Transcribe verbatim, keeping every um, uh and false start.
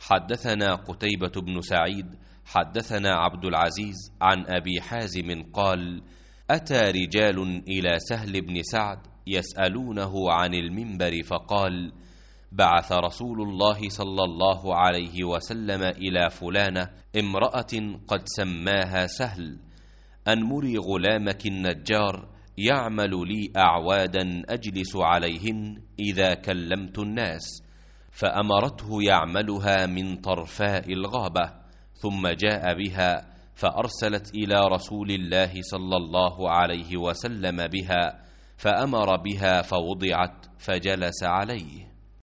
حدثنا قتيبة بن سعيد حدثنا عبد العزيز عن أبي حازم قال: أتى رجال إلى سهل بن سعد يسألونه عن المنبر، فقال: بعث رسول الله صلى الله عليه وسلم إلى فلانة امرأة قد سماها سهل أن مري غلامك النجار يعمل لي أعوادا أجلس عليهن إذا كلمت الناس، فأمرته يعملها من طرفاء الغابة، ثم جاء بها فأرسلت إلى رسول الله صلى الله عليه وسلم بها، فأمر بها فوضعت فجلس عليه.